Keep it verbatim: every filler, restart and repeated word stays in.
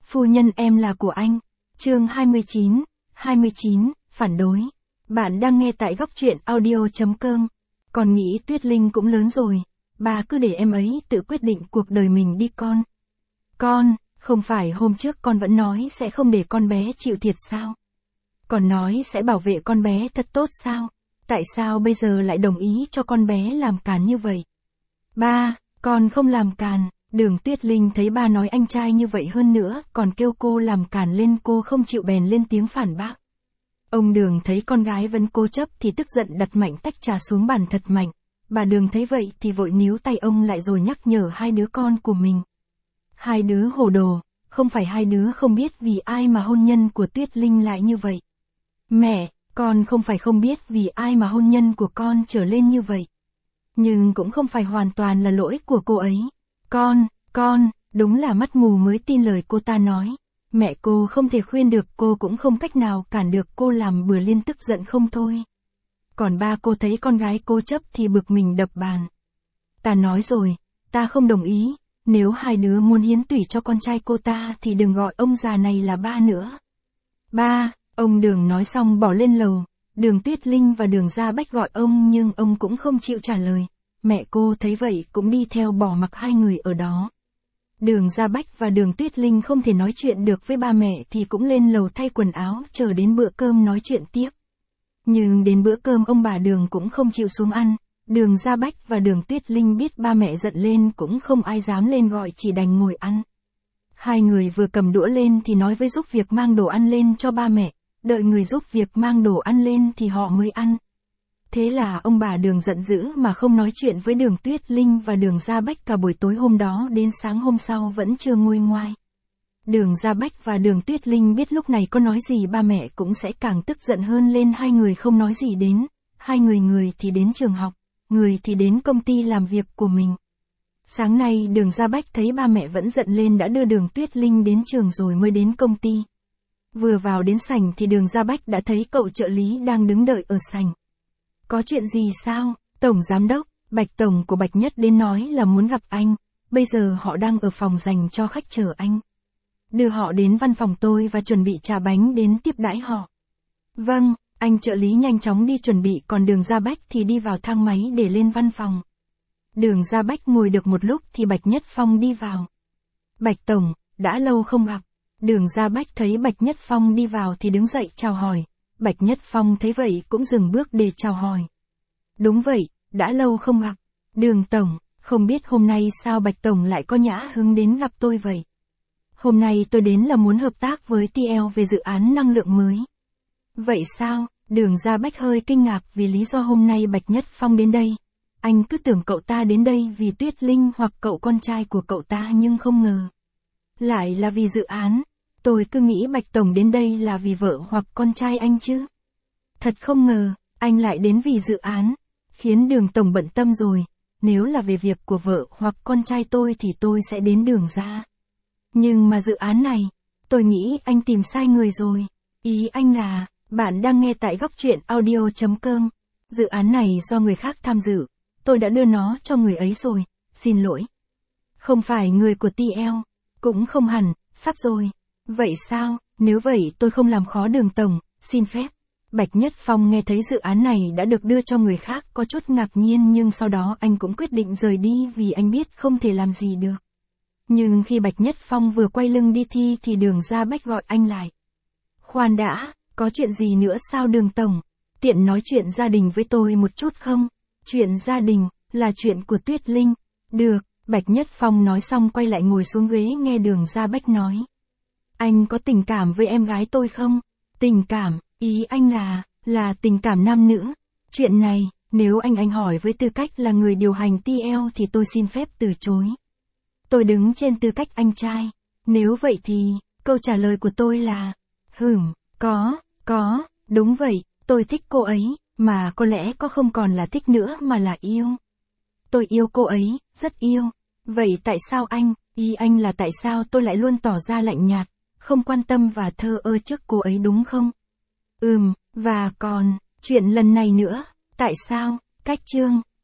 Phu nhân em là của anh. Chương hai mươi chín, hai mươi chín, phản đối. Bạn đang nghe tại góc truyện audio.com. Con nghĩ Tuyết Linh cũng lớn rồi, bà cứ để em ấy tự quyết định cuộc đời mình đi con. Con, không phải hôm trước con vẫn nói sẽ không để con bé chịu thiệt sao? Còn nói sẽ bảo vệ con bé thật tốt sao? Tại sao bây giờ lại đồng ý cho con bé làm càn như vậy? Ba, con không làm càn. Đường Tuyết Linh thấy ba nói anh trai như vậy hơn nữa, còn kêu cô làm càn lên, cô không chịu bèn lên tiếng phản bác. Ông Đường thấy con gái vẫn cố chấp thì tức giận đặt mạnh tách trà xuống bàn thật mạnh. Bà Đường thấy vậy thì vội níu tay ông lại rồi nhắc nhở hai đứa con của mình. Hai đứa hồ đồ, không phải hai đứa không biết vì ai mà hôn nhân của Tuyết Linh lại như vậy. Mẹ, con không phải không biết vì ai mà hôn nhân của con trở lên như vậy. Nhưng cũng không phải hoàn toàn là lỗi của cô ấy. Con, con, đúng là mắt mù mới tin lời cô ta nói. Mẹ cô không thể khuyên được, cô cũng không cách nào cản được, cô làm bừa liên tức giận không thôi. Còn ba cô thấy con gái cố chấp thì bực mình đập bàn. Ta nói rồi, ta không đồng ý, nếu hai đứa muốn hiến tủy cho con trai cô ta thì đừng gọi ông già này là ba nữa. Ba, ông Đường nói xong bỏ lên lầu, Đường Tuyết Linh và Đường Gia Bách gọi ông nhưng ông cũng không chịu trả lời. Mẹ cô thấy vậy cũng đi theo bỏ mặc hai người ở đó. Đường Gia Bách và Đường Tuyết Linh không thể nói chuyện được với ba mẹ thì cũng lên lầu thay quần áo chờ đến bữa cơm nói chuyện tiếp. Nhưng đến bữa cơm ông bà Đường cũng không chịu xuống ăn. Đường Gia Bách và Đường Tuyết Linh biết ba mẹ giận lên cũng không ai dám lên gọi, chỉ đành ngồi ăn. Hai người vừa cầm đũa lên thì nói với giúp việc mang đồ ăn lên cho ba mẹ, đợi người giúp việc mang đồ ăn lên thì họ mới ăn. Thế là ông bà Đường giận dữ mà không nói chuyện với Đường Tuyết Linh và Đường Gia Bách cả buổi tối hôm đó đến sáng hôm sau vẫn chưa nguôi ngoai. Đường Gia Bách và Đường Tuyết Linh biết lúc này có nói gì ba mẹ cũng sẽ càng tức giận hơn lên, hai người không nói gì đến. Hai người người thì đến trường học, người thì đến công ty làm việc của mình. Sáng nay Đường Gia Bách thấy ba mẹ vẫn giận lên đã đưa Đường Tuyết Linh đến trường rồi mới đến công ty. Vừa vào đến sảnh thì Đường Gia Bách đã thấy cậu trợ lý đang đứng đợi ở sảnh. Có chuyện gì sao? Tổng giám đốc, Bạch Tổng của Bạch Nhất đến nói là muốn gặp anh, bây giờ họ đang ở phòng dành cho khách chờ anh. Đưa họ đến văn phòng tôi và chuẩn bị trà bánh đến tiếp đãi họ. Vâng, anh trợ lý nhanh chóng đi chuẩn bị, còn Đường Gia Bách thì đi vào thang máy để lên văn phòng. Đường Gia Bách ngồi được một lúc thì Bạch Nhất Phong đi vào. Bạch Tổng, đã lâu không gặp. Đường Gia Bách thấy Bạch Nhất Phong đi vào thì đứng dậy chào hỏi. Bạch Nhất Phong thấy vậy cũng dừng bước để chào hỏi. Đúng vậy, đã lâu không gặp. Đường Tổng, không biết hôm nay sao Bạch Tổng lại có nhã hứng đến gặp tôi vậy? Hôm nay tôi đến là muốn hợp tác với tê lờ về dự án năng lượng mới. Vậy sao? Đường Gia Bách hơi kinh ngạc vì lý do hôm nay Bạch Nhất Phong đến đây. Anh cứ tưởng cậu ta đến đây vì Tuyết Linh hoặc cậu con trai của cậu ta nhưng không ngờ. Lại là vì dự án. Tôi cứ nghĩ Bạch Tổng đến đây là vì vợ hoặc con trai anh chứ. Thật không ngờ, anh lại đến vì dự án. Khiến Đường Tổng bận tâm rồi. Nếu là về việc của vợ hoặc con trai tôi thì tôi sẽ đến Đường ra. Nhưng mà dự án này, tôi nghĩ anh tìm sai người rồi. Ý anh là, bạn đang nghe tại góc truyện audio.com. Dự án này do người khác tham dự. Tôi đã đưa nó cho người ấy rồi, xin lỗi. Không phải người của tê lờ, cũng không hẳn, sắp rồi. Vậy sao, nếu vậy tôi không làm khó Đường Tổng, xin phép. Bạch Nhất Phong nghe thấy dự án này đã được đưa cho người khác có chút ngạc nhiên, nhưng sau đó anh cũng quyết định rời đi vì anh biết không thể làm gì được. Nhưng khi Bạch Nhất Phong vừa quay lưng đi thi thì Đường Gia Bách gọi anh lại. Khoan đã, có chuyện gì nữa sao Đường Tổng? Tiện nói chuyện gia đình với tôi một chút không? Chuyện gia đình, là chuyện của Tuyết Linh. Được, Bạch Nhất Phong nói xong quay lại ngồi xuống ghế nghe Đường Gia Bách nói. Anh có tình cảm với em gái tôi không? Tình cảm, ý anh là, là tình cảm nam nữ. Chuyện này, nếu anh anh hỏi với tư cách là người điều hành tê lờ thì tôi xin phép từ chối. Tôi đứng trên tư cách anh trai. Nếu vậy thì, câu trả lời của tôi là, hửm, có, có, đúng vậy, tôi thích cô ấy, mà có lẽ có không còn là thích nữa mà là yêu. Tôi yêu cô ấy, rất yêu. Vậy tại sao anh, ý anh là tại sao tôi lại luôn tỏ ra lạnh nhạt, không quan tâm và thờ ơ trước cô ấy đúng không? Ừm, và còn, chuyện lần này nữa, tại sao, cách chương,